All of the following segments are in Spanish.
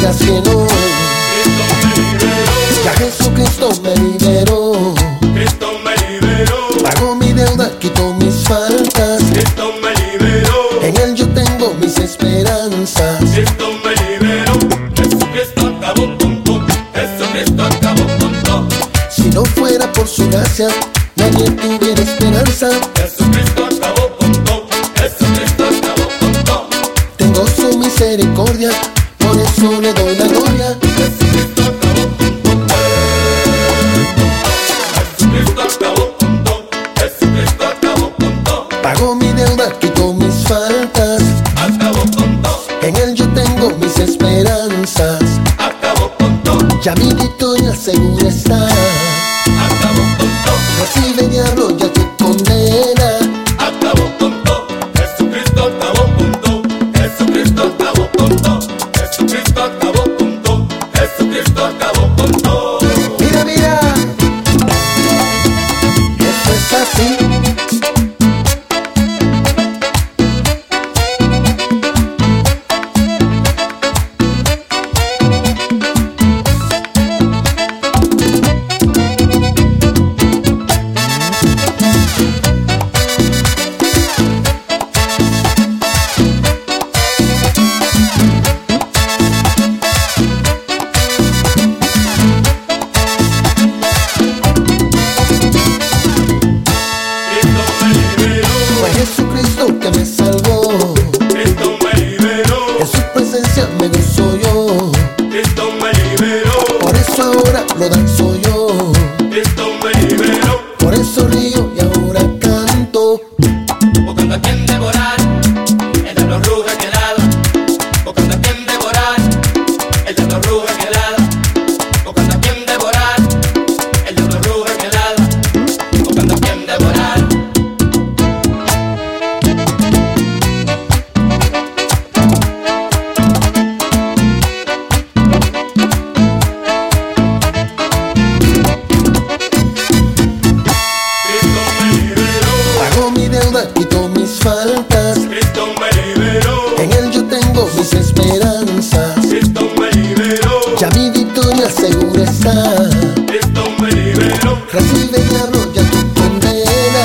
cadenas que no. Ya Jesucristo me liberó. Cristo me liberó. Pagó mi deuda, quitó mis faltas. Cristo me liberó. En Él yo tengo mis esperanzas. Cristo me liberó. Jesucristo acabó con todo. Jesucristo acabó con todo. Si no fuera por su gracia, nadie tuviera esperanza. Jesucristo acabó con todo. Jesucristo acabó con todo. Tengo su misericordia, por eso le doy la gloria. Jesucristo acabó con todo. Jesucristo acabó con todo. Jesucristo acabó con todo. Pagó mi deuda, quitó mis faltas. Acabó con todo. En Él yo tengo mis esperanzas. Acabó con todo. Ya mi victoria segura está. Acabó con todo. Recibe diablo, ya te condena. Acabó con todo. Jesucristo acabó con todo. Jesucristo acabó con todo. Jesucristo acabó con todo. Jesucristo acabó con todo. Mira, mira, esto es así. Cristo me liberó. Fue Jesucristo que me salvó. Cristo me liberó. En su presencia me gozo yo. Cristo me liberó. Por eso ahora lo danzo yo. Cristo me liberó. Por eso río y ahora canto. Buscando a quien devorar, el diablo ruge que lado. Buscando a quien devorar, el diablo ruge que lado. Buscando a quien devorar, el diablo ruge que lado. Buscando a quien devorar. Cristo me liberó. Pagó mi deuda, quitó mis faltas. Cristo me liberó. En Él yo tengo mis esperanzas. Cristo me liberó. Ya mi victoria segura está. Cristo me liberó. Recibe diablo, ya tu condena.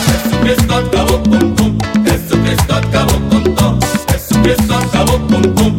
Jesucristo acabó con todo. Jesucristo acabó con todo. Jesucristo acabó con todo.